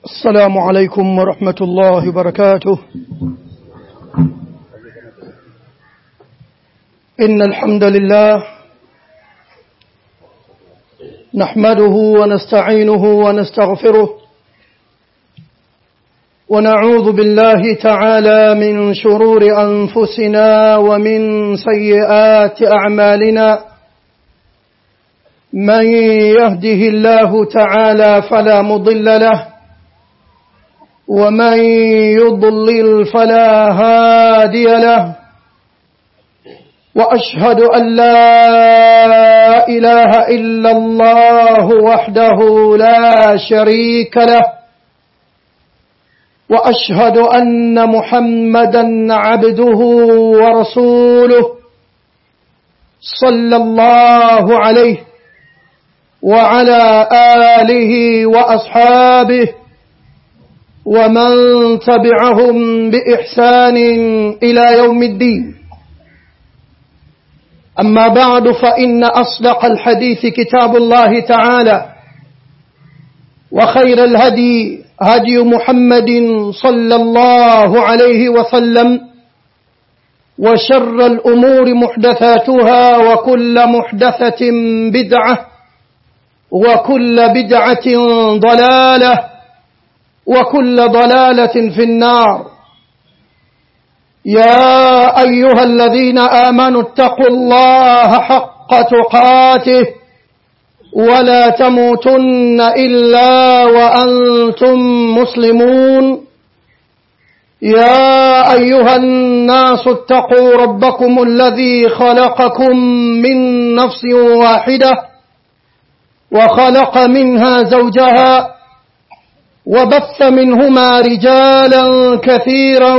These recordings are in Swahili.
السلام عليكم ورحمة الله وبركاته. إن الحمد لله نحمده ونستعينه ونستغفره ونعوذ بالله تعالى من شرور أنفسنا ومن سيئات أعمالنا. من يهده الله تعالى فلا مضل له ومن يضلل فلا هادي له، وأشهد أن لا إله إلا الله وحده لا شريك له، وأشهد أن محمدا عبده ورسوله صلى الله عليه وعلى آله وأصحابه ومن تبعهم بإحسان إلى يوم الدين. أما بعد، فإن أصدق الحديث كتاب الله تعالى، وخير الهدي هدي محمد صلى الله عليه وسلم، وشر الأمور محدثاتها، وكل محدثة بدعة، وكل بدعة ضلالة، وكل ضلالة في النار. يا أيها الذين آمنوا اتقوا الله حق تقاته ولا تموتن إلا وأنتم مسلمون. يا أيها الناس اتقوا ربكم الذي خلقكم من نفس واحدة وخلق منها زوجها وبث منهما رجالا كثيرا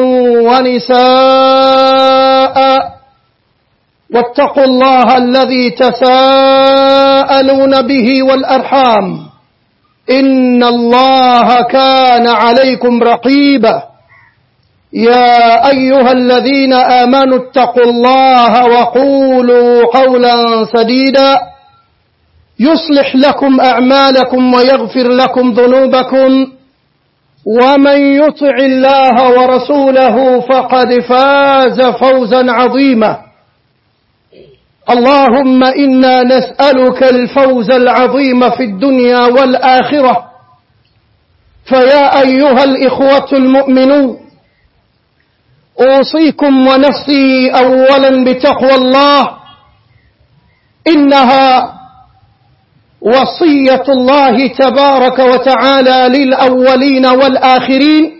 ونساء، واتقوا الله الذي تساءلون به والأرحام، إن الله كان عليكم رقيبا. يا أيها الذين آمنوا اتقوا الله وقولوا قولا سديدا يصلح لكم أعمالكم ويغفر لكم ذنوبكم، ومن يطع الله ورسوله فقد فاز فوزا عظيما. اللهم إنا نسألك الفوز العظيم في الدنيا والآخرة. فيا أيها الإخوة المؤمنون، أوصيكم ونفسي أولا بتقوى الله، إنها وصية الله تبارك وتعالى للأولين والآخرين،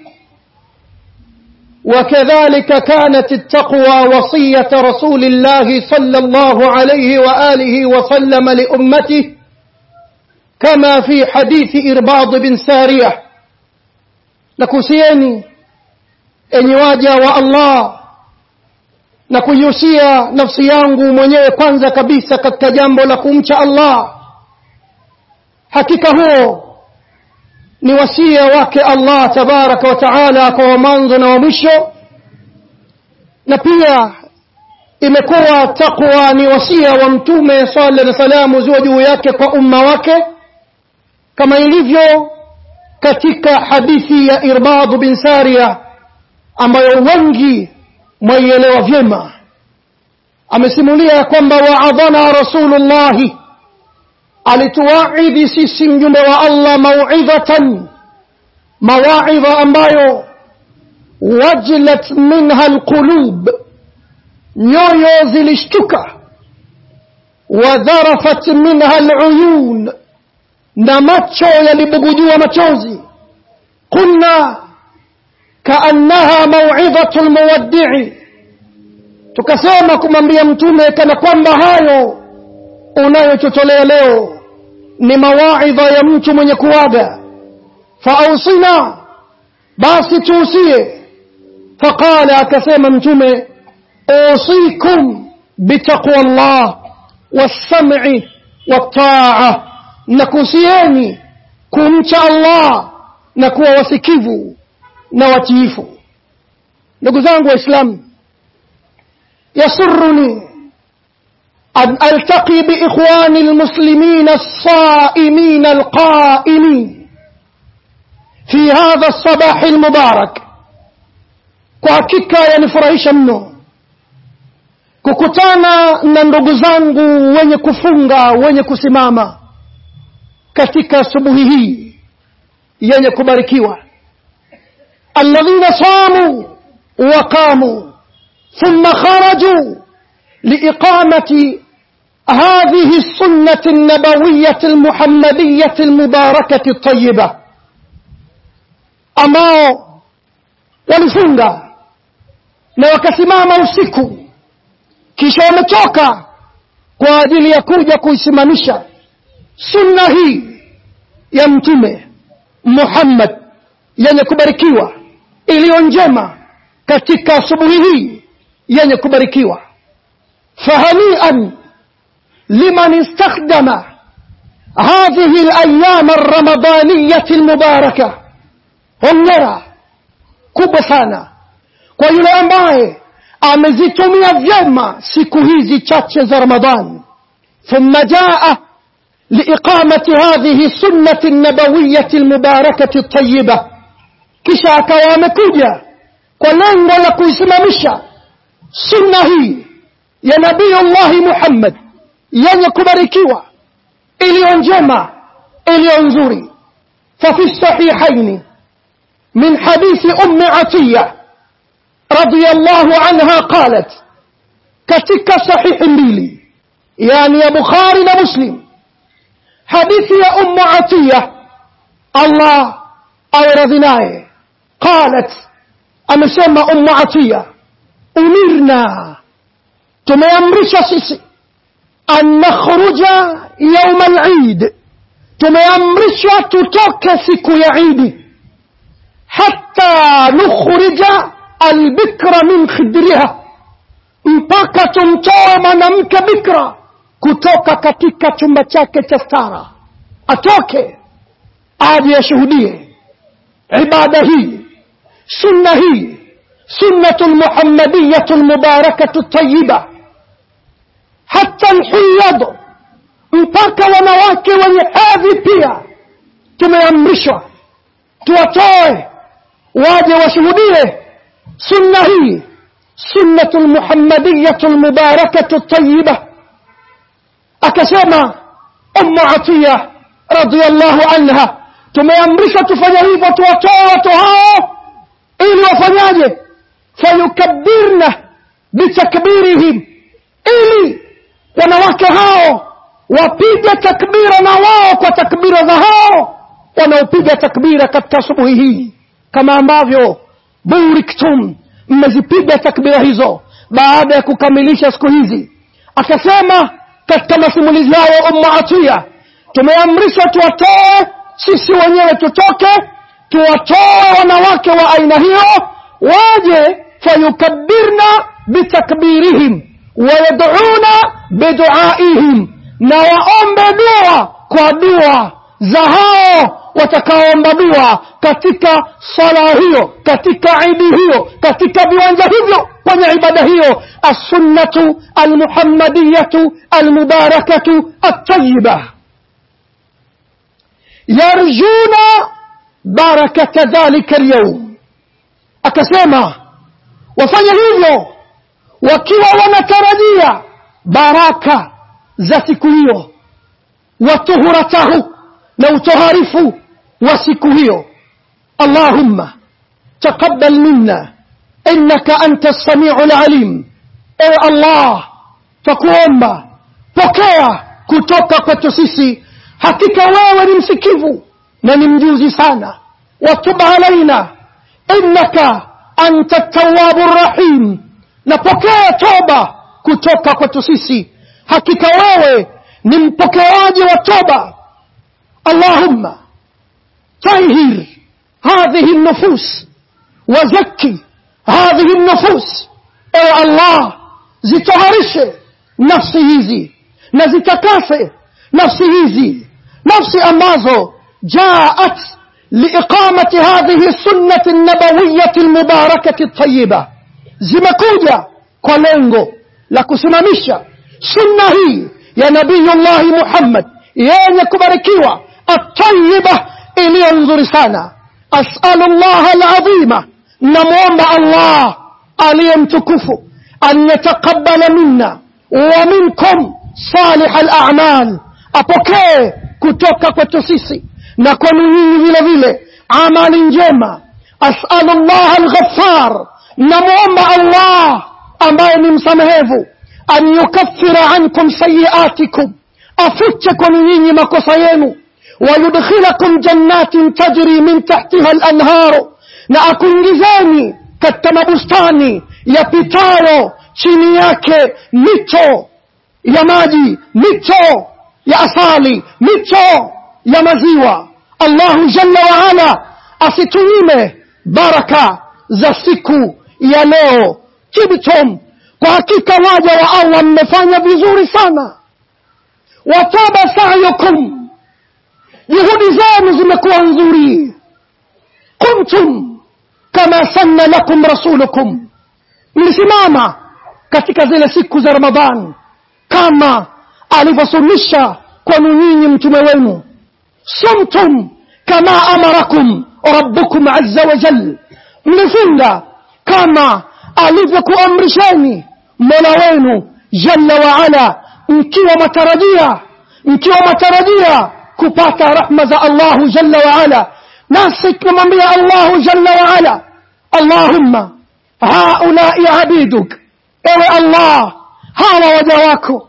وكذلك كانت التقوى وصية رسول الله صلى الله عليه وآله وسلم لأمته، كما في حديث إرباض بن سارية. nakusieni enyi waja wa Allah na kuihusia nafsi yangu mwenyewe kwanza kabisa katika jambo la kumcha Allah. Hakika huo ni wasia wake Allah tabaraka wa taala kwa mwanzo na mwisho, na pia imekuwa takwa ni wasia wa mtume sallallahu alaihi wasallam ziwe juu yake kwa umma wake, kama ilivyo katika hadithi ya Irbad bin Sariya ambayo wengi mwaielewa vyema. Amesimulia kwamba wa'adhana Rasulullah, alituwaidhi sisi mjumbe wa Allah mau'idhatan, mawaidha ambayo wajilat minha alqulub, nyoyo zilishtuka, wadharafat minha aluyun, na macho yalibugujua machozi. Qulna kaannaha mau'idhatu almuwaddi'i, tukasema kumwambia mtume kana kwamba hayo unayotolea leo ni mawaidha ya mtu mwenye kuaga. Fausina, basi tuusie. Faqala, akasema mtume, usikum bitaqwa Allah was-sam'i wat-ta'a, nakusieni kumcha Allah na kuwa wasikivu na watiifu. Ndugu zangu Waislamu, yasurruni أن ألتقي بإخواني المسلمين الصائمين القائمين في هذا الصباح المبارك kwa hakika yanifurahisha mno kukutana na ndugu zangu wenye kufunga, wenye kusimama katika asubuhi hii yenye kubarikiwa. alladhina samu wa qamu thumma kharaju liiqamati hadhihi as-sunnah an-nabawiyyah al-muhammadiyyah al-mubarakah at-tayyibah, ambao walifunga na wakasimama usiku kisha wametoka kwa ajili ya kuja kuisimamisha sunna hii ya mtume Muhammad yenye kubarikiwa, iliyo njema katika asubuhi hii yenye kubarikiwa. fahani'an liman istakhdama hadhihi al-ayyam ar-ramadaniyah al-mubarakah, hongera kubwa sana kwa yule ambaye amezitumia vyema siku hizi chache za Ramadhan. thumma jaa liiqamati hadhihi sunnati an-nabawiyyah al-mubarakah at-tayyibah, kisha akawa amekuja kwa lengo la kuisimamisha sunna hii ya Nabii Allah Muhammad yenye kubarikiwa, iliyo njema, iliyo nzuri. fa fi sahihaini من حديث عطية رضي الله عنها قالت كتك صحيح ميلي يعني يا بخاري ومسلم حديث يا عطية الله أورذناه قالت أمسمى عطية أمرنا تميامرش سيسي أن نخرج يوم العيد تميامرش تتوكسك يا عيدي حتى نخرج البكر من خدرها, mpaka tumtoe mwanamke bikra kutoka katika chumba chake cha stara, atoke aje ashuhudie ibada hii, sunna hii, sunnatul muhammadiyatul mubarakatu tayyiba. Hata alhiyad, mpaka wanawake wenye hadhi pia tumeamrishwa tuwatoe waje washuhudie sunna hii, sunnatul muhammadiyatul mubarakatu tayyibah. Akasema Atiya radhiyallahu anha, tumeamrishwa tufanye hivyo, tuwatoe watu hao ili wafanyaje? fayukabbirna bitakbirihim, ili wanawake hao wapige takbira na wao kwa takbira za hao wanaopiga takbira katika asubuhi hii, kama ambavyo buriktum, mmezipiga takbira hizo baada ya kukamilisha siku hizi. Akasema katika masimulizi yao Atiya, tumeamrishwa tuwatoe sisi wenyewe, tutoke tuwatoe wanawake wa aina hiyo waje, fayukabbirna bitakbirihim wa yad'una bidu'aihim, na waombe dua kwa dua za hao watakaoomba dua katika sala hiyo, katika idi hiyo, katika viwanja hivyo, kwenye ibada hiyo, as-sunnatu al-muhammadiyatu al-mubarakatu at-tayyibah. yarjuna barakata dhalika al-yawm, akasema wafanye hivyo wakiwa wanatarajia baraka za siku hiyo, wa tuhuratahu, na utoharifu wa siku hiyo. Allahumma taqabbal minna innaka antas samiul alim, ewe Allah tukuomba pokea kutoka kwetu sisi, hakika wewe ni msikivu na ni mjuzi sana. wa tub alaina innaka antat tawwabur rahim, na pokea toba kutoka kwetu sisi, hakika wewe ni mpokeaji wa toba. اللهم طهر هذه النفوس وزكي هذه النفوس. اي الله zitaharishe nafsi hizi na zitakase nafsi hizi, nafsi ambazo jaat liiqamati hadhihi sunnati an-nabawiyyah al-mubarakah at-tayyibah, zimekuja kwa lengo la kusimamisha sunna hii ya Nabiyullah Muhammad yenye kubarikiwa, at-tayyibah, iliyo nzuri sana. as'alullah al'azima, namuomba Allah aliyemtukufu an yataqabbala minna wa minkum salih al-a'mal, apokee kutoka kwetu sisi na kwenu nyinyi vile vile amali njema. As'alullah al-ghaffar, namuomba Allah ambaye ni msamehevu, an yukaffira ankum sayiatikum, afute kwenu nyinyi makosa yenu, wa yudkhilakum jannatin tajri min tahtiha al-anhar, na akuingizeni katika mabustani yapitayo chini yake mito ya maji, mito ya asali, mito ya maziwa. Allahu jalla wa ala asitunyime baraka za siku ya leo. Tibtum, kwa hakika waja wa Allah mmefanya vizuri sana. Wataba sa'yukum, juhudi zenu zimekuwa nzuri. Kuntum kama sanna lakum rasulukum, mlisimama katika zile siku za Ramadhan kama alivyosunisha kwenu nyinyi mtume wenu. Sumtum kama amarakum rabbukum azza wa jalla, mlifunga kama alivyokuamrisheni Mola wenu jalla wa ala, mkiwa matarajia kupata rahma za Allahu jalla wa ala. Nasi tunamwambia Allahu jalla wa ala, Allahumma haulai abiduk, ewe Allah hawa waja wako,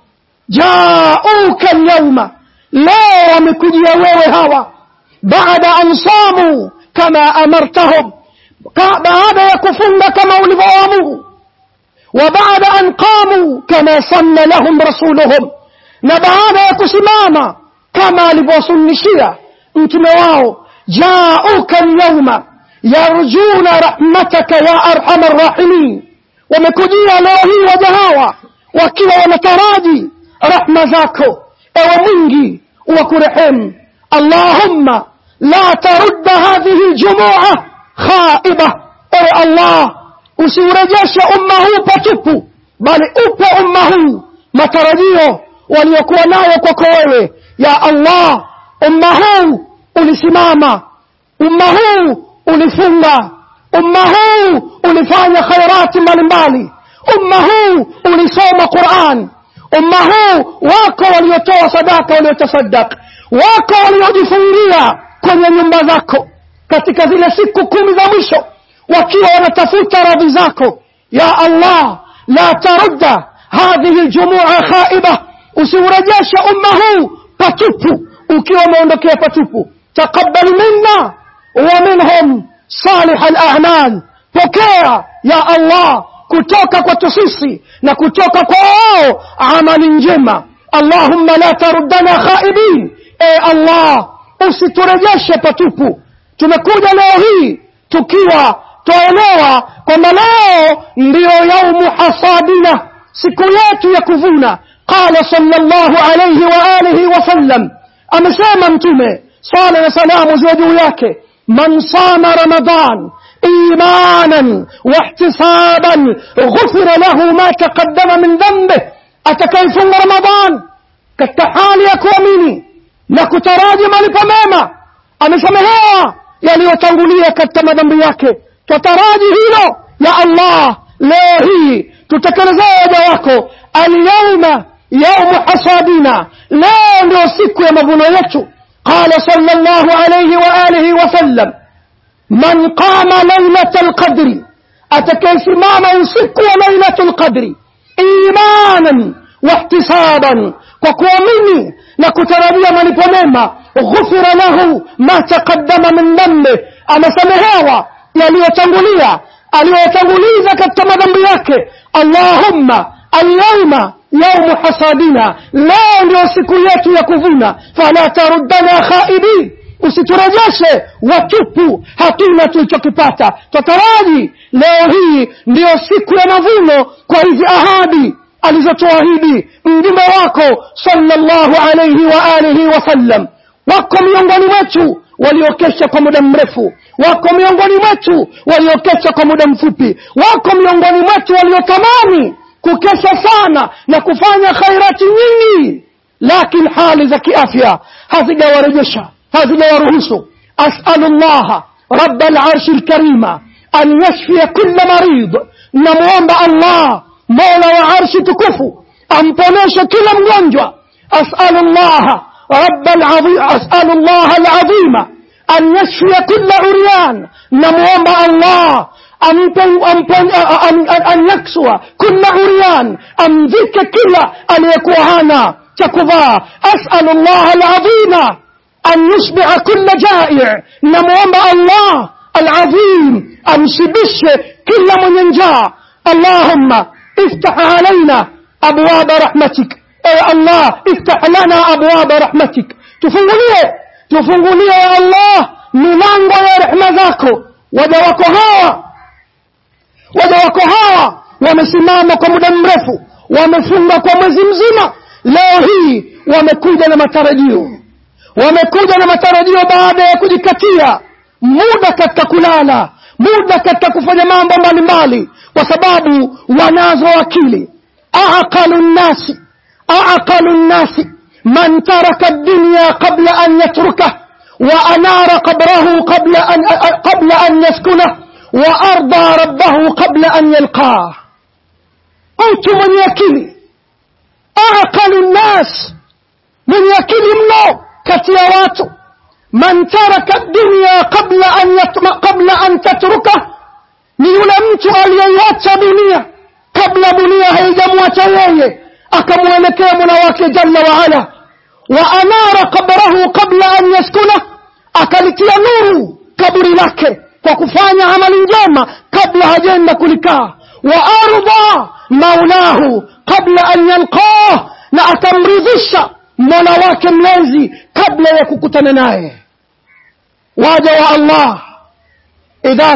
jauka al-yawma, leo wamekujia wewe hawa, baada an samu kama amartahum, baada ya kufunga kama ulivyoamuru, wa baada an qamu kama sanna lahum rasuluhum, na baada ya kusimama kama alivyosunnishia mtume wao. Jauka al-yawma yarjuna rahmataka ya arhamar rahimin, wamekujia leo hii waja hawa wakiwa wanataraji rahma zako, ewe mwingi wa kurehemu. Allahumma la tarudda hadhihi al-jumu'a khaiba, ewe Allah usiurejeshe umma huu patupu, bali upe umma huu matarajio waliokuwa nayo kwako wewe ya Allah. Umma huu ulisimama, umma huu ulifunga, umma huu ulifanya khairati mbalimbali, umma huu ulisoma Qur'an, umma huu wako waliotoa sadaka, waliotasaddaq, wako waliojifungia kwenye nyumba zako katika zile siku 10 za mwisho wakiwa wanatafuta radhi zako ya Allah. La tarudda hadhihi al-jumu'a khaiba, usiurejeshe umma huu patupu ukiwa umeondokea patupu. Taqabbal minna wa minhum salih al-a'mal, pokea ya Allah kutoka kwetu sisi na kutoka kwao amali njema. Allahumma la taruddana khaibin, Allah usiturejeshe patupu. Tumekuja leo hii tukiwa tuelewa kwamba leo ndiyo yaumu hasadina, siku yetu ya kuvuna. Qala sallallahu alayhi wa alihi wa sallam, amesema mtume sala na salamu ziwe juu yake, man sama ramadan imanan wa ihtisaban ghufira lahu ma taqaddama min dhanbi, atakayefunga Ramadhan katika hali ya kuamini na kutaraji malipo mema, amesamehewa yaliyotangulia katika madhambi yake. Tutaraji hilo ya Allah. Leo hii tutekelezee waja wako, al-yawma yawmu hasadina, leo ndio siku ya mavuno yetu. Qala sallallahu alayhi wa alihi wa sallam, man qama laylatal qadri, atakayesimama usiku wa laylatul qadri imanan wa ihtisaban, kwa kuamini na kutarajia malipo mema, ghufira lahu ma taqaddama min dhanbi, amesamehewa yaliyotangulia, aliyotanguliza katika madhambi yake. Allahumma al-yawma yawmu hasadina, leo ndio siku yetu ya kuvuna. Fala taruddana khaibin, usiturejeshe watupu, hatuna tulichokipata. Tutaraji leo hii ndio siku ya mavuno kwa hizi ahadi alizotuahidi mtume wako sallallahu alayhi wa alihi wa sallam. Wako miongoni mwetu waliokesha kwa muda mrefu, wako miongoni mwetu waliokesha kwa muda mfupi, wako miongoni mwetu waliotamani kukesha sana na kufanya khairati nyingi, lakini hali za kiafya hazijawarejesha, hazijawaruhusu. As'alullah رب العرش الكريم أن يشفي كل مريض. نموomba Allah مولا وعرش تكفو أمبونيش كل مgonjwa. أسأل الله العظيم أن يشفي كل عريان. نموomba Allah أن يكسو كل عريان أمذك كل aliyekuwa hana cha kuvaa. أسأل الله العظيم أن يشبع كل جائع. نموomba Allah العظيم أمشبش كل من ينجا. اللهم افتح علينا أبواب رحمتك. أي الله افتح لنا أبواب رحمتك. tufungulie ya Allah milango ya rehema zako. Waja wako hawa wamesimama kwa muda mrefu, wamefunga kwa mwezi mzima. Leo hii wamekuja na matarajio baada ya kujikatia muda katika kulala, muda katika kufanya mambo mbalimbali, kwa sababu wanazo akili. aqalun nasi man taraka ad-dunya qabla an yatruka wa anara qabrahu qabla an yaskuna wa arda rabbahu qabla an yalqa. mtu mwenye akili, aqalun nas, mwenye akili mno kati ya watu. man taraka ad-dunya qabla an tatruka, ni yule mtu aliyeacha dunia kabla dunia haijamwacha yeye, akamuelekea Mola wake jalla wa ala. wa anara qabrahu qabla an yaskuna, akalitia nuru kaburi lake kwa kufanya amali njema kabla hajaenda kulikaa. wa arda maulahu qabla an yalqah, na akamridhisha Mola wake mlezi kabla ya kukutana naye. waja wa Allah, idha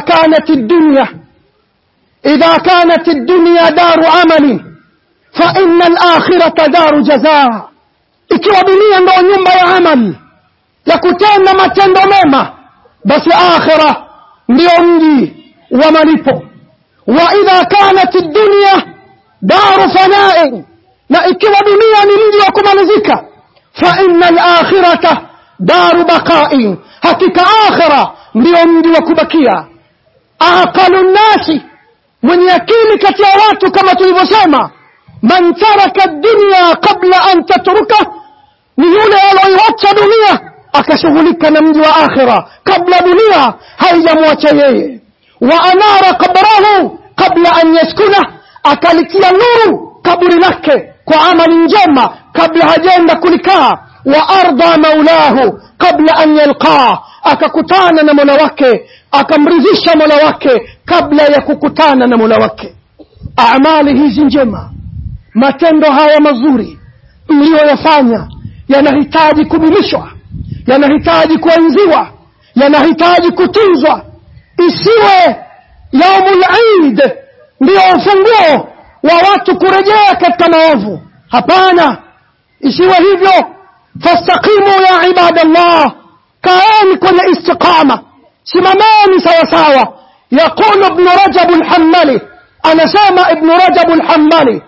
kanat ad-dunya daru amali fa inna al-akhirata daru jazaa. ikiwa dunia ndio nyumba ya amali ya kutenda matendo mema, basi akhira ndio mji wa malipo. wa idha kanat ad-dunya daru fana'in, na ikiwa dunia ni mji wa kumalizika, fa inna al-akhirata daru baqa'in, hakika akhira ndio mji wa kubakia. aqalun nasi, mwenye akili kati ya watu kama tulivyosema, man taraka ad-dunya qabla an tatruka, ni yule aliyeacha dunia akashughulika na mji wa akhira kabla dunia haijamwacha yeye. wa anara qabrahu qabla an yaskuna, akalitia nuru kaburi lake kwa amali njema kabla hajaenda kulikaa. wa arda maulahu qabla an yalqa, akakutana na Mola wake, akamridhisha Mola wake kabla ya kukutana na Mola wake. Amali hizi njema, matendo haya mazuri mlioyafanya yanahitaji kudumishwa, yanahitaji kuenziwa, yanahitaji kutunzwa. isiwe yaumul Eid ndio ufunguo wa watu kurejea katika maovu. Hapana, isiwe hivyo. fastaqimu ya ibadallah, kaeni kwenye istiqama, simameni sawa sawa. يقول ابن رجب الحنبلي، أنا سامع ابن رجب الحنبلي،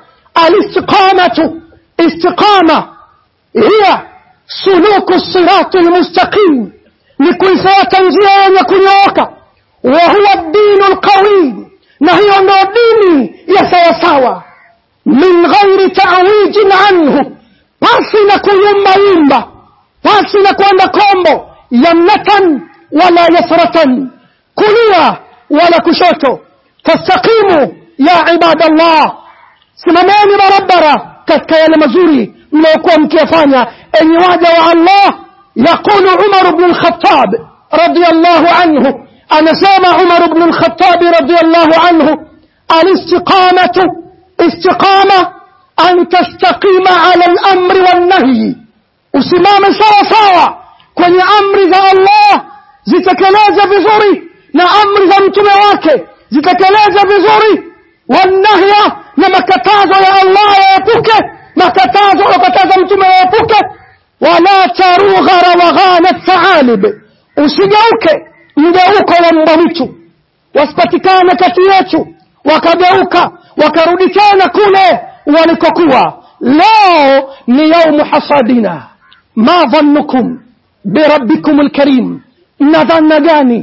استقامة هي سلوك الصراط المستقيم، لكي سيتنزيا يكنيوك، وهو الدين القوي، نهي الدين يسيساوى من غير تعويج عنه، pasina kuyumba, pasina kwenda kombo, yamnatan wala yasratan, kulia wala kushoto. fastaqimu ya ibadallah, simameni barabara katika yale mazuri mnayokuwa mkiyafanya enyi waja wa Allah. yaqulu Umar ibn al-Khattab radiyallahu anhu, anasema Umar ibn al-Khattab radiyallahu anhu, al-istiqamatu, istiqama an tastaqima ala al-amri wan-nahy, usimame sawa sawa kwenye amri za Allah, zitekeleze vizuri, na amri za mtume wake zitekeleze vizuri, wan-nahya, na makatazo ya Allah yaepuke, makatazo yakataza mtume yaepuke. wala tarugha rawaghana at-ta'alib, usigeuke mgeuko wa mbamitu, wasipatikane kati yetu wakageuka wakarudi tena kule walikokuwa. leo ni yaumu hasadina, ma dhannukum birabbikum alkarim, nadhana gani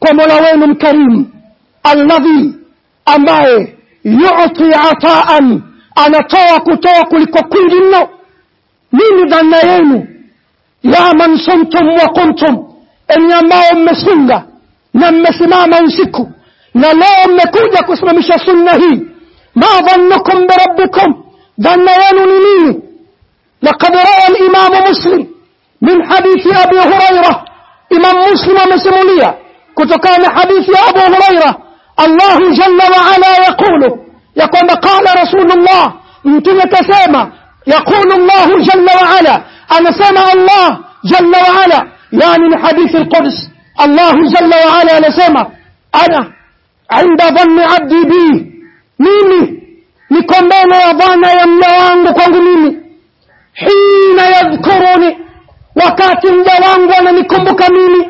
kwa Mola wenu mkarimu, alladhi, ambaye yu'ti ataan, anatoa kutoa kuliko kwingi mno. Nini dhana yenu ya man sumtum wa kuntum, enyi ambao mmefunga na mmesimama usiku na leo mmekuja kusimamisha sunna hii? Ma dhannukum bi rabbikum, dhana yenu ni nini? Laqad rawa al-imam Muslim min hadithi Abi Hurairah, Imam Muslim amesimulia kutokana na hadithi ya Abu Hurairah, Allah jalla wa ala yaqulu, ya kwamba qala Rasulullah, mtume kasema, yaqulu Allah jalla wa ala, anasema Allah jalla wa ala, yani ni hadithi al-Quds. Allah jalla wa ala anasema, ana inda dhanni abdi bi, mimi niko mbele ya dhana ya mja wangu kwangu mimi. Hina yadhkuruni, wakati mja wangu ananikumbuka mimi.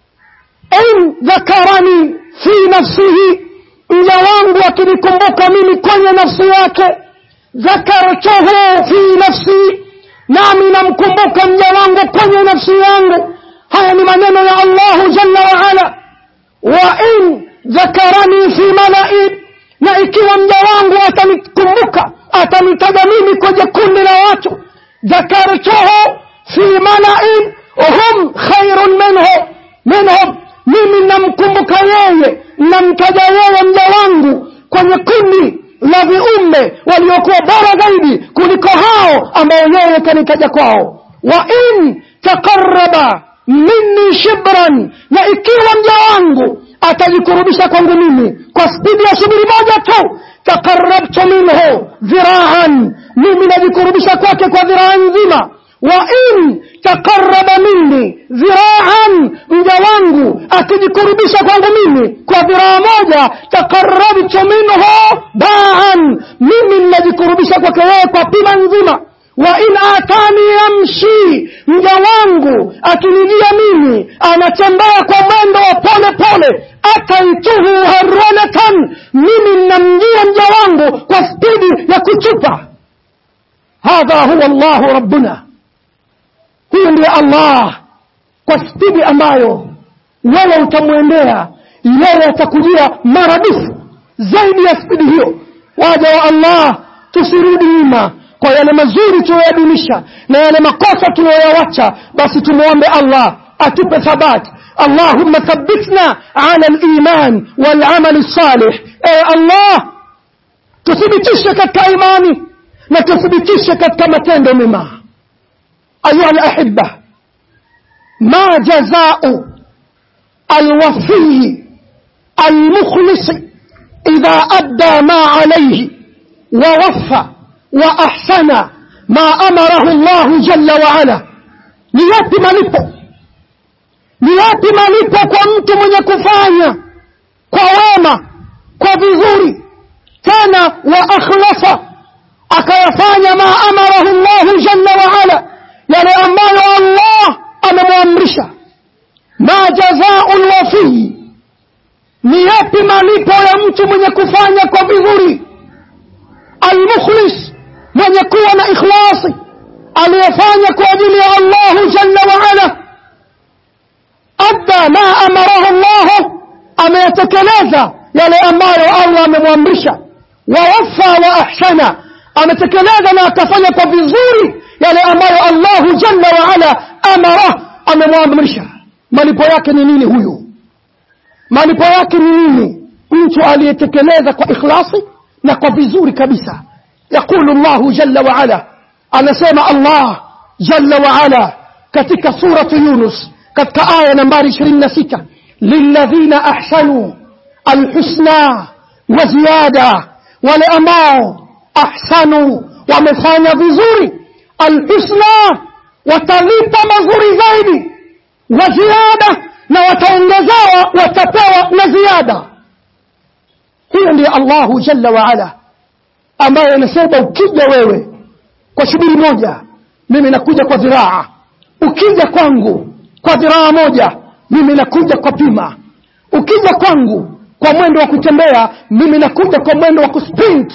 In dhakarani fi nafsihi, mja wangu akinikumbuka mimi kwenye nafsi yake. Dhakartuhu fi nafsi, nami namkumbuka mja wangu kwenye nafsi yangu. Haya ni maneno ya Allah jalla wa ala. Wa in dhakarani fi mala'i, na ikiwa mja wangu atanikumbuka, atanitaja mimi kwenye kundi la watu. Dhakartuhu fi mala'in hum khairun minhum, mimi namkumbuka yeye, namtaja yeye mja wangu kwenye kundi la viumbe waliokuwa bora zaidi kuliko hao ambao yeye kanitaja kwao. Wa in taqarraba minni shibran, na ikiwa mja wangu atajikurubisha kwangu mimi kwa spidi ya shibiri moja tu, taqarrabtu minhu dhira'an, mimi najikurubisha kwake kwa dhiraa nzima. Wa in taqarraba minni dhira'an, mja wangu akijikurubisha kwangu mimi kwa dhiraa moja, taqarrabtu minhu ba'an, mimi najikurubisha kwake yeye kwa pima nzima. Wa in atani yamshi, mja wangu akinijia mimi anatembea kwa mwendo wa pole pole, ataituhu harwanatan, mimi namjia mja wangu kwa spidi ya kuchupa. Hadha huwa Allah rabbuna, huyu ndiye Allah kwa spidi ambayo wewe utamwendea, yeye atakujia maradufu zaidi ya spidi hiyo. Waja wa Allah, tusirudi nyuma kwa yale mazuri tuliyoyadumisha na yale makosa tuliyoyawacha, basi tumuombe Allah atupe thabati. Allahumma thabbitna ala al-iman wal amal salih. Allah, tuthibitishe katika imani na tuthibitishe katika matendo mema. Ayuha al-ahibba, ma jazao al-wafi al-mukhlis idha adda ma alayhi wa waffa wa ahsana ma amarahu Allah jalla wa ala. Ni yapi malipo kwa mtu mwenye kufanya kwa wema, kwa vizuri, tena wa akhlasa, akayafanya ma amarahu Allah jalla wa ala, yale ambayo Allah amemwamrisha. Ma jazaa'ul wafi, ni yapi malipo ya mtu mwenye kufanya kwa vizuri, al-mukhlis, mwenye kuwa na ikhlasi, aliyefanya kwa ajili ya Allah jalla wa ala. Adda ma amarahu Allah, ametekeleza yale ambayo Allah amemwamrisha. Wa waffa wa ahsana, ametekeleza na akafanya kwa vizuri yale ambayo Allah jalla wa ala amara, amemwamrisha. Malipo yake ni nini huyu? Malipo yake ni nini mtu aliyetekeleza kwa ikhlasi na kwa vizuri kabisa? Yaqulu Allah jalla wa ala, anasema Allah jalla wa ala katika suratu Yunus katika aya nambari 26, lilladhina ahsanu alhusna wa ziyada, wale ambao ahsanu, wamefanya vizuri, alhusna, watalipa mazuri zaidi, wa ziyada, na wataongezewa, watapewa na ziada. Hiyo ndiyo Allahu jalla wa ala ambaye anasema, ukija wewe kwa shubiri moja, mimi nakuja kwa dhiraa. Ukija kwangu kwa dhiraa moja, mimi nakuja kwa pima. Ukija kwangu kwa mwendo wa kutembea, mimi nakuja kwa mwendo wa kusprint.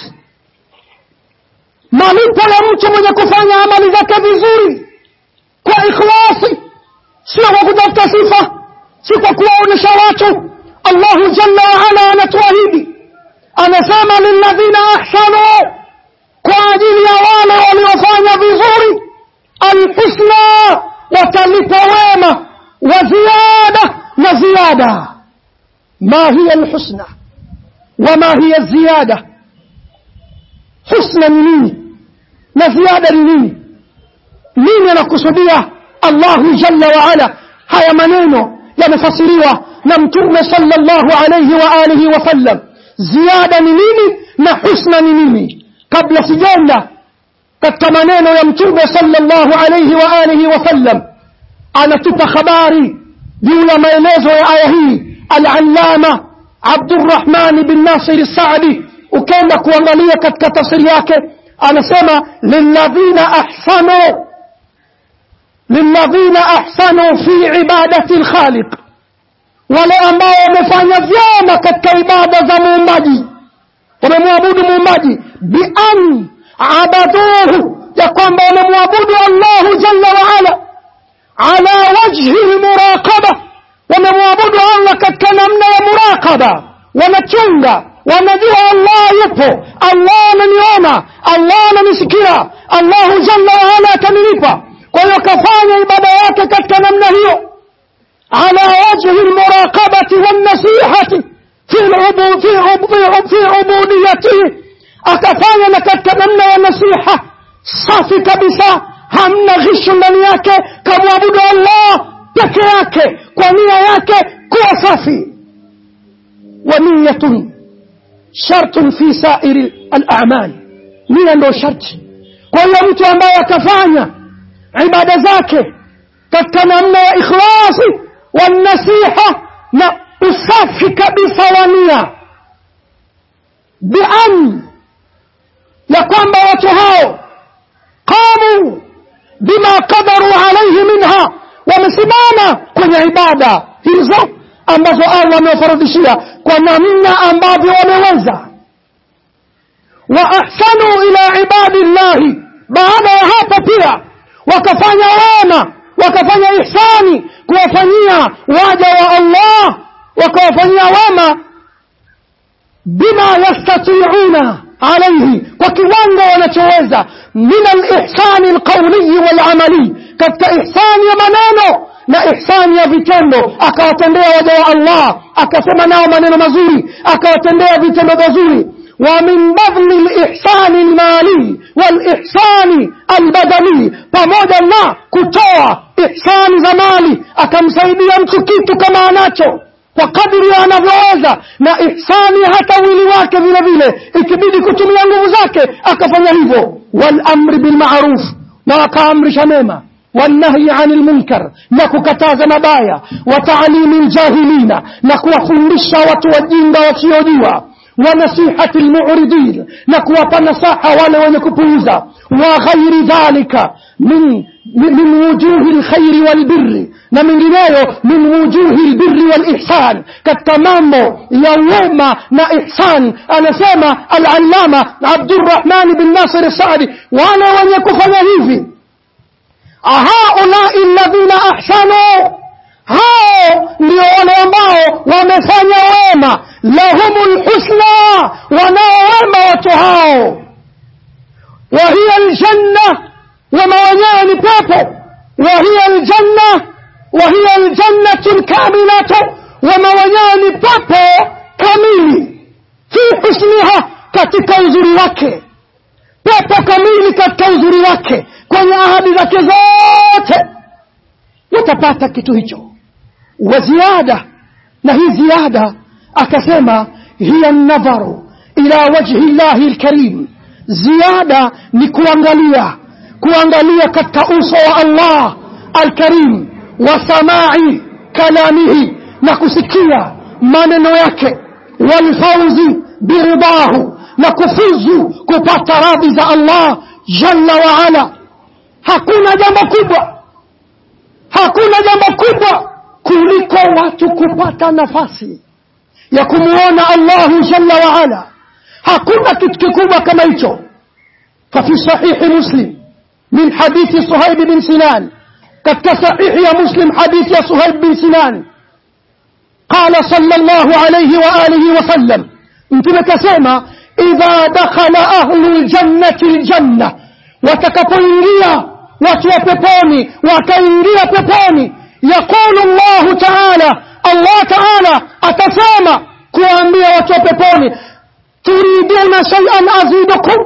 Malipo ya mtu mwenye kufanya amali zake vizuri kwa ikhlasi, sio kwa kutafuta sifa, si kwa kuwaonesha watu, Allah jalla wa ala anatuahidi, anasema lilladhina ahsanu, kwa ajili ya wale waliofanya vizuri, alhusna, watalipa wema, wa ziyada, na ziyada. ما هي الحسنى وما هي الزيادة؟ حسنى نيني نزيادة نيني نقصدية الله جل وعلا. هيا منينو يمفسريوه نمتوم صلى الله عليه وآله وسلم. زيادة نيني نحسنى نيني قبل سجانة كتمنينو يمتوم صلى الله عليه وآله وسلم. أنا تبا خباري يولا ما يليزو آيهي العلامة عبد الرحمن بن ناصر السعدي, وكان kuangalia katika tafsiri yake anasema lilladhina ahsanu fi ibadati alkhaliq, wale ambao wamefanya vyema katika ibada za muumbaji, wamemwabudu muumbaji, bi an abaduhu, ya kwamba wamemwabudu Allah jalla wa ala wajhi almuraqaba, wamemwabudu Allah katika namna ya muraqaba, wanachunga, wanajua Allah yupo, Allah ananiona, Allah ananisikia, Allah jalla wa ala atanilipa. Kwa hiyo kafanya ibada yake katika namna hiyo, ala wajhi almuraqabati wan nasihati fi ubudiyatihi, akafanya na katika namna ya nasiha safi kabisa, hamna ghishu ndani yake, kamwabudu Allah peke yake kwa nia yake kuwa safi. Wa niyatun shartun fi sa'iri al-a'mal, nia ndio sharti. Kwa hiyo mtu ambaye akafanya ibada zake katika namna ya ikhlasi wa nasiha na usafi kabisa wa nia, bi'an, ya kwamba watu hao qamu bima qadaru alayhi minha, wamesimama kwenye ibada hizo ambazo Allah amewafaradhishia kwa namna ambavyo wameweza. Wa ahsanu ila ibadillahi, baada ya hapo pia wakafanya wema, wakafanya ihsani kuwafanyia waja wa Allah, wakawafanyia wema bima yastati'una alayhi, kwa kiwango wanachoweza, min al-ihsani al-qawli wal-amali, katika ihsani ya maneno na ihsani ya vitendo. Akawatendea waja wa Allah, akasema nao maneno mazuri, akawatendea vitendo vizuri. Wa min badli al-ihsani al-mali wal-ihsani al-badani, pamoja na kutoa ihsani za mali, akamsaidia mtu kitu kama anacho kwa kadri anavyoweza, na ihsani hata mwili wake vile vile, ikibidi kutumia nguvu zake akafanya hivyo. Wal amri bil ma'ruf, na akaamrisha mema, wal nahyi 'anil munkar, na kukataza mabaya, wa ta'limil jahilina, na kuwafundisha watu wajinga wasiojua, wa nasihatil mu'ridin, na kuwapa nasaha wale wenye kupuuza, wa ghairi dhalika min wujuhil khairi wal birri, na mingineyo min wujuhil birri wal ihsan, katika mambo ya wema na ihsan. Anasema al-allama Abdurrahman bin Nasir as-Sa'di, wale wenye kufanya hivi, haulai alladhina ahsanu, hao ndio wale ambao wamefanya wema, lahumul husna, wanao wema watu hao, wa hiya aljanna, wema wenyewe ni pepo, wa hiya aljanna, wa hiya aljannatu alkamilatu, wema wenyewe ni pepo kamili, fi husniha, katika uzuri wake, pepo kamili katika uzuri wake, kwenye ahadi zake zote utapata kitu hicho. Wa ziada, na hii ziada akasema hiya an-nadharu ila wajhi Allahi al-karim, ziada ni kuangalia katika uso wa Allah al-karim, wa samai kalamihi, na kusikia maneno yake, wal fawzi biridahu, na kufuzu kupata radhi za Allah jalla wa ala. Hakuna jambo kubwa kuliko watu kupata nafasi ya kumuona Allah jalla wa ala. Hakuna kitu kikubwa kama hicho. ففي صحيح مسلم من حديث صهيب بن سنان, katika sahihi ya Muslim hadithi ya Suhaib bin Sinan, قال صلى الله عليه وآله وسلم mtume kasema idha dakhala ahlul jannati aljanna watakapoingia watu wa peponi wakaingia peponi yaqulu Allah ta'ala atasema kuambia watu wa peponi turiduna shay'an azidukum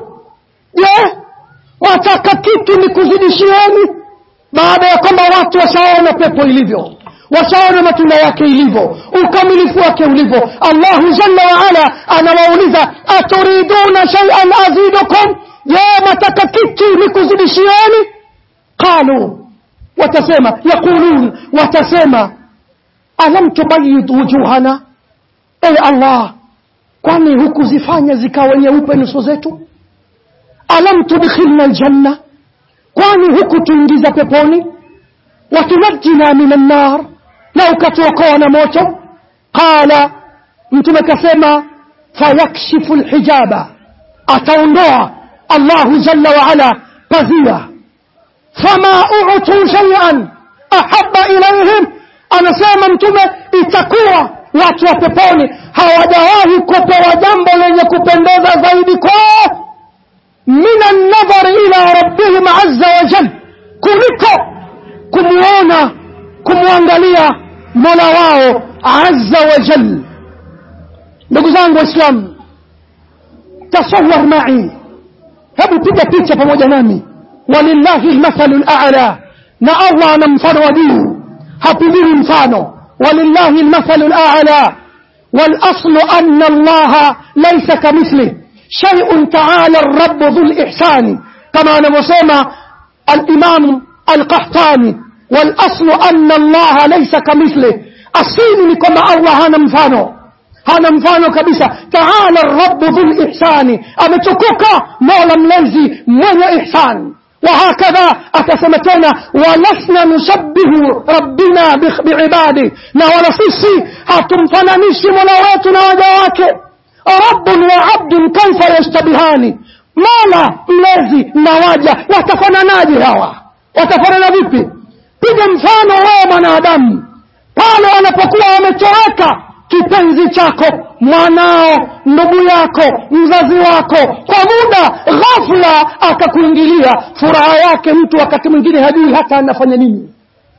wataka kitu nikuzidishieni baada ya kwamba watu washaona pepo ilivyo washaona matunda yake ilivyo ukamilifu wake ulivyo Allah jalla wa ala anawauliza aturiduna shay'an azidukum wataka kitu nikuzidishieni qalu watasema watasema alam tubayyid wujuhana Allah kwani hukuzifanya zikawa nyeupe nyuso zetu alam tudkhilna aljanna kwani hukutuingiza peponi watunajjina minan nar na ukatuokoa na moto qala mtume kasema fayakshifu alhijaba ataondoa Allah jalla wa ala pazia fama u'tu shay'an ahabba ilayhim anasema mtume itakuwa watu wa peponi hawajawahi kupewa jambo lenye kupendeza zaidi kwao min an-nadhar ila rabbihim azza wa jalla kuliko kumwangalia Mola wao azza wa jalla. Ndugu zangu Waislamu, tasawwar ma'i, hebu piga picha pamoja nami. Walillahi al-mathalul a'la, na Allah ana mfano wa juu, hapigii mfano. Walillahi al-mathalul a'la wal aslu anna Allah laysa kamithlihi shay'un ta'ala ar-rabb dhul ihsani, kama anavyosema al-Imam al-Qahtani, wal aslu anna Allah laysa kamithlihi, asili ni kwamba Allah hana mfano kabisa. Ta'ala ar-rabb dhul ihsani, ametukuka Mola mlezi mwenye ihsan. وهكذا أتسمتنا ولسنا نشبه ربنا بعباده، na wala sisi hatumfananishi Mola wetu na waja wake. Rabbun wa abdun kaifa yashtabihani, Mola mlezi na waja watafananaje hawa? Watafanana vipi? Piga mfano wewe mwanadamu pale wanapokuwa wametoweka kipenzi chako, mwanao, ndugu yako, mzazi wako, kwa muda ghafla akakuingilia. Furaha yake mtu wakati mwingine hajui hata anafanya nini.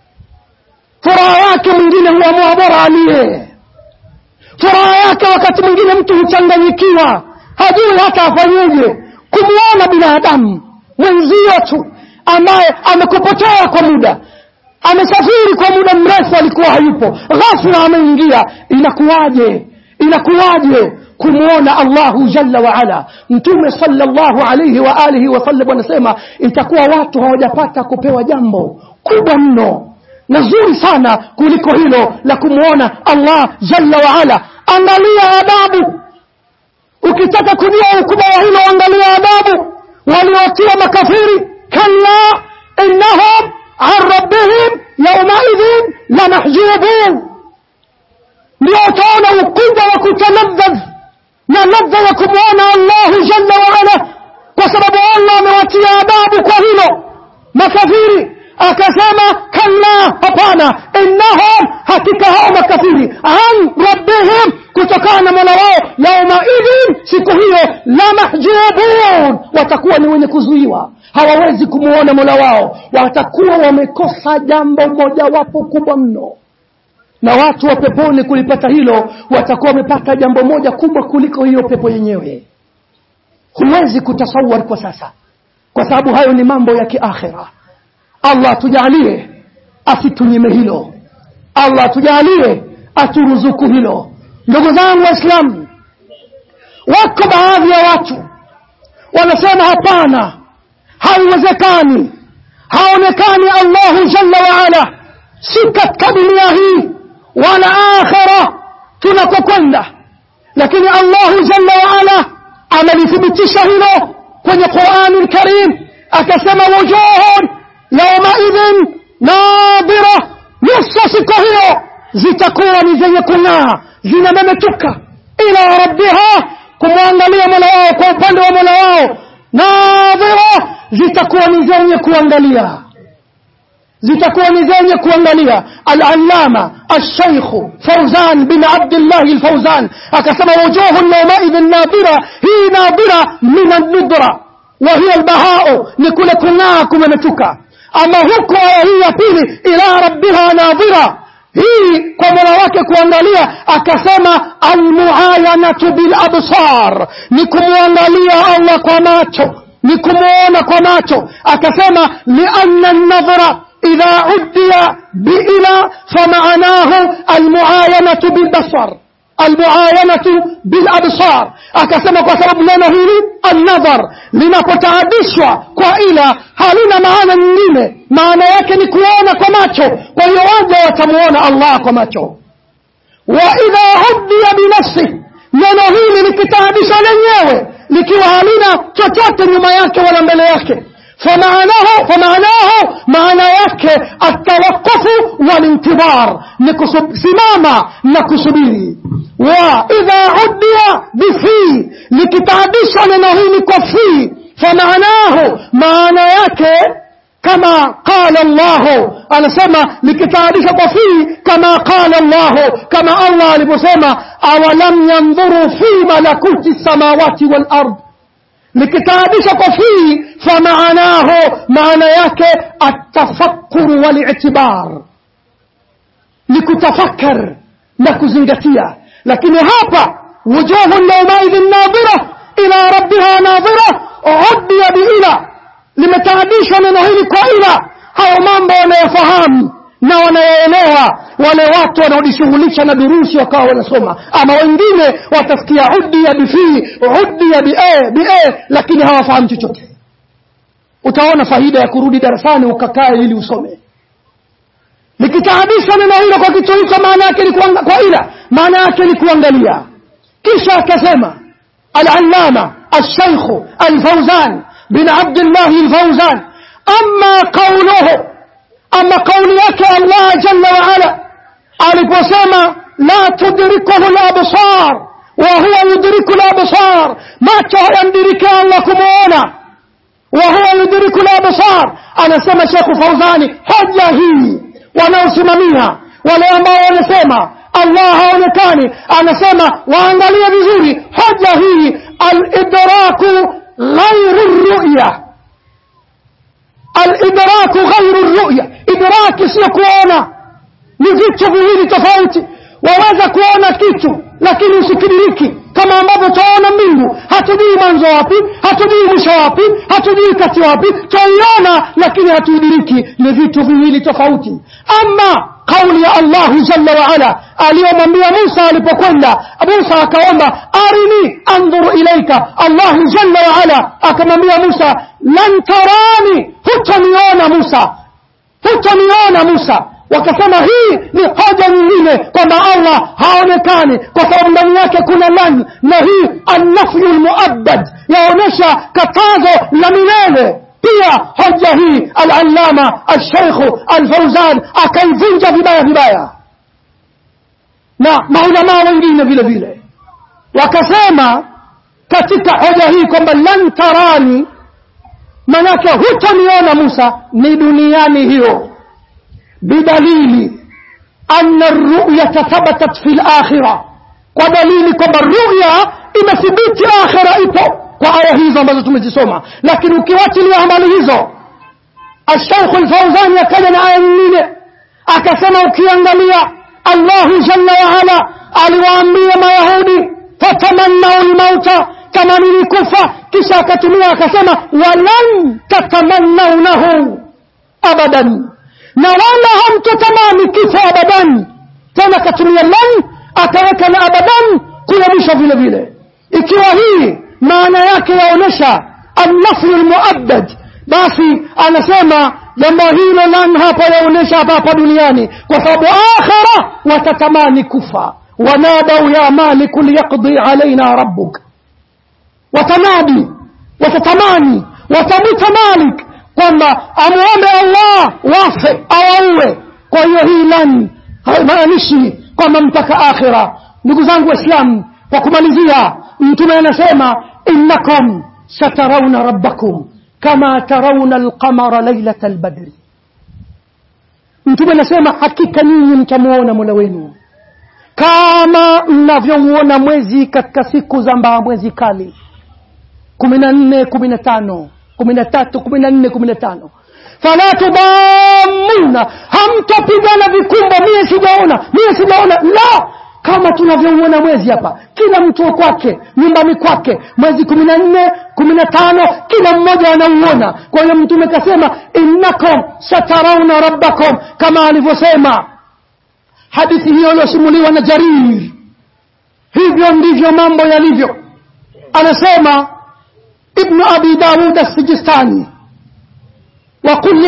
Furaha yake mwingine huamua bora alie. Furaha yake wakati mwingine mtu huchanganyikiwa, hajui hata afanyeje. Kumuona binadamu mwenzio tu ambaye amekupotea kwa muda, amesafiri kwa muda mrefu, alikuwa hayupo, ghafla ameingia, inakuwaje kumuona Allahu jalla wa ala? Mtume sallallahu alayhi wa alihi wa sallam anasema itakuwa watu hawajapata kupewa jambo kubwa mno na zuri sana kuliko hilo la kumuona Allah jalla wa ala. Angalia adabu, ukitaka kujua ukubwa wa hilo angalia adabu waliotia makafiri. Kalla innahum an rabbihim yawmaidhin lanahjubun, ndio utaona ukubwa wa kutaladhdh na ladha ya kumuona Allah jalla wa ala, kwa sababu Allah amewatia adabu kwa hilo makafiri. Akasema kalla, hapana, innahum, hakika hao makafiri, an rabbihim, kutokana na Mola wao, yawmaidhin, siku hiyo, lanahjubun, watakuwa ni wenye kuzuiwa, hawawezi kumuona Mola wao, watakuwa wamekosa jambo moja wapo kubwa mno. Na watu wa peponi kulipata hilo watakuwa wamepata jambo moja kubwa kuliko hiyo pepo yenyewe. Huwezi kutasawwar kwa sasa, kwa sababu hayo ni mambo ya kiakhira. Allah tujalie asitunyime hilo, Allah tujalie aturuzuku hilo. Ndugu zangu Waislamu, wako baadhi ya watu wanasema hapana, haiwezekani, haonekani Allahu jalla wa ala, si katika dunia hii wala akhira tunakokwenda. Lakini Allahu jalla wa ala amelithibitisha hilo kwenye Qur'anul Karim, akasema wujuhun yawmaidhin nadhira, nyuso siku hiyo zitakuwa ni zenye kung'aa, zinamemetuka, ila rabbiha, kumwangalia Mola wao, kwa upande wa Mola wao, nadhira, zitakuwa ni zenye kuangalia. zitakuwa ni zenye kuangalia. Al-Allama Al-Sheikh Fawzan bin Abdullah Al-Fawzan akasema wujuhun yawmaidhin nadira, hii nadira min an-nudra wa hiya al-baha'u, ni kule kung'aa kumemetuka. Ama huko aya hii ya pili ila rabbiha nadira, hii kwa Mola wake kuangalia, akasema al-muayanatu bil absar, ni kumwangalia Allah kwa macho, ni kumuona kwa macho. Akasema lianna an-nadhra idha uddiya bi'ila fama'anahu al-muayanatu bil basar, al-muayanatu bil absar. Akasema kwa sababu neno hili an-nadhar linapotaadishwa kwa ila halina maana nyingine, maana yake ni kuona kwa macho. Kwa hiyo waja watamuona Allah kwa macho. Wa idha uddiya bi nafsi, neno hili likitaadishwa lenyewe likiwa halina chochote nyuma yake wala mbele yake, fama'anahu maana yake at-tawaqqufu wal-intibar, ni kusimama na kusubiri. Wa idha uddiya bifi, likitaadishwa neno hili kwa fi, fama'anahu maana yake kama qala Allah, anasema likitaadishwa kwa fi kama qala Allah, kama Allah aliposema awalam yanzuru fi malakuti samawati wal ard. Likitaadishwa kwa fi fama'anahu maana yake at-tafakkur wal-i'tibar, ni kutafakar na kuzingatia. Lakini hapa wujuhun yawmaidhin nadhira ila rabbiha nadhira, uddiya bi'ila, limetaadishwa neno hili kwa ila. Hayo mambo wanayafahamu na wanayaelewa wale watu wanaojishughulisha na durusi wakawa wanasoma. Ama wengine watasikia uddiya bifi, uddiya bi'a, lakini hawafahamu chochote. Utaona faida ya kurudi darasani ukakae ili usome. Likitaadishwa neno hilo kwa kitu hicho, maana yake ni kwa ila, maana yake ni kuangalia. Kisha akasema Al-Allama Al-Sheikh Al-Fawzan bin Abdullah Al-Fawzan, amma qawli yake Allah jalla wa ala aliposema la tudrikuhu al-absar wa huwa yudriku al-absar, macho hayamdiriki Allah kumuona, wa huwa yudriku al-absar. Anasema Sheikh Fawzani, hoja hii wanaosimamia wale ambao wanasema Allah haonekani, anasema waangalie vizuri hoja hii, al-idraku ghayru ar-ru'ya, al-idraku ghayru ar-ru'ya. Idraki sio kuona, ni vitu viwili tofauti. Waweza kuona kitu lakini usikidiriki, kama ambavyo tunaona mbingu, hatujui mwanzo wapi, hatujui mwisho wapi, hatujui kati wapi, tuiona lakini hatuidiriki. Ni vitu viwili tofauti. Ama kauli ya Allah jalla wa ala aliyomwambia Musa alipokwenda, Musa akaomba arini anzur ilaika, Allah jalla wa ala akamwambia Musa lan tarani, hutaniona Musa, hutaniona Musa. Wakasema hii ni hoja nyingine kwamba Allah haonekani kwa sababu ndani yake kuna lan, na hii an-nafyu al-mu'abbad, yaonesha katazo la milele. Pia hoja hii Al-Allama Al-Sheikh Al-Fawzan akaivunja vibaya, na maulama wengine vile vile wakasema katika hoja hii kwamba lan tarani, manake hutaniona Musa, ni duniani hiyo, bidalili anna ar-ru'yata thabatat fi al-akhirah, kwa dalili kwamba ru'ya imethibiti akhira ipo kwa aya hizo ambazo tumezisoma. Lakini ukiwachilia amali hizo, Al-Sheikh Al-Fawzan akaja na aya nyingine akasema, ukiangalia Allah jalla wa ala aliwaambia Mayahudi fatamannau al-mauta, kama nilikufa, kisha akatumia akasema walan tatamannaunahu abadan, na wala hamtatamani kifo abadan. Tena akatumia lan, akaweka na abadan kuyamisha vile vile. Ikiwa hii maana yake yaonesha an-nafyu al-mu'abbad, basi anasema jambo hilo lan hapa yaonesha hapa duniani, kwa sababu akhira watatamani kufa. Wanadau ya malik liyaqdi alaina rabbuk, watanadi, watatamani, watamita Malik kwamba amuombe Allah wafe awaue. Kwa hiyo hii lan haimaanishi kwamba mpaka akhira. Ndugu zangu Waislamu, kwa kumalizia, Mtume anasema innakum satarawna rabbakum kama tarawna al-qamara laylatal badri, Mtume anasema hakika nyinyi mtamuona Mola wenu kama mnavyomuona mwezi katika siku za mwezi kali 14, 15, 13, 14, 15. Fala tudamuna, hamtapigana vikumba, mimi sijaona la, kama tunavyomuona mwezi hapa, kila mtu kwake, nyumbani kwake, mwezi 14, 15, kila mmoja anauona. Kwa hiyo Mtume kasema innakum satarawna rabbakum, kama alivyosema. Hadithi hiyo iliyosimuliwa na Jarir. Hivyo ndivyo mambo yalivyo. Anasema Ibn Abi Dawud as-Sijistani, وقل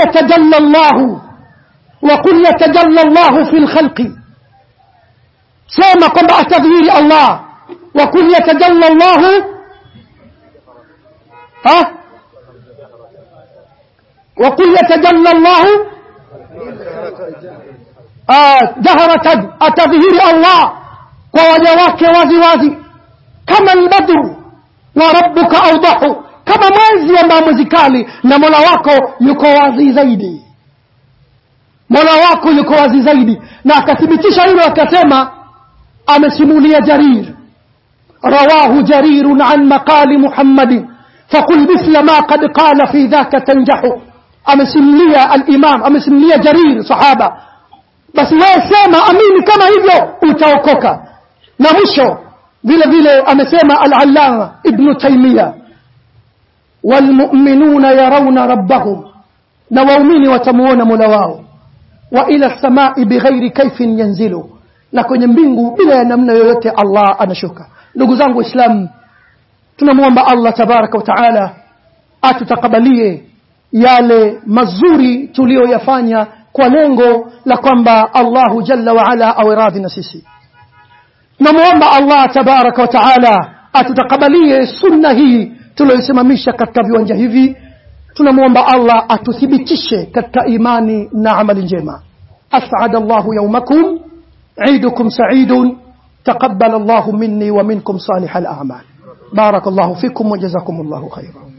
يتجلى الله في الخلق، سيما قم بأتظهير الله. وقل يتجلى الله وقل يتجلى الله جهرة أتظهير الله ووجواك وازي كما البدر وربك أوضح، kama mwezi ambao mwezi kali na Mola wako yuko wazi zaidi. Mola wako yuko wazi zaidi. Na akathibitisha hilo akasema, amesimulia Jarir, rawahu Jarirun an maqali Muhammadin faqul mithla ma qad qala fi dhaka tanjahu. Amesimulia al-Imam, amesimulia Jarir sahaba, basi wewe sema amini kama hivyo utaokoka. Na mwisho vile vile amesema al-Allama Ibn Taymiyyah, والمؤمنون يرون ربهم، na waumini watamuona Mola wao. Wa ila samai bighairi kaifin yanzilu, na kwenye mbingu bila ya namna yoyote Allah anashuka. Ndugu zangu Waislamu, tunamuomba Allah tabaraka wa taala atutakabalie yale mazuri tuliyoyafanya kwa lengo la kwamba Allahu jalla wa ala awe radhi na sisi. Tunamuomba Allah tabaraka wa taala atutakabalie sunna hii tuliyosimamisha katika viwanja hivi. Tunamuomba Allah atuthibitishe katika imani na amali njema. As'ada Allahu yawmakum, eidukum sa'idun, taqabbal Allahu minni wa minkum salihal a'mal. Barakallahu fikum wa jazakumullahu khairan.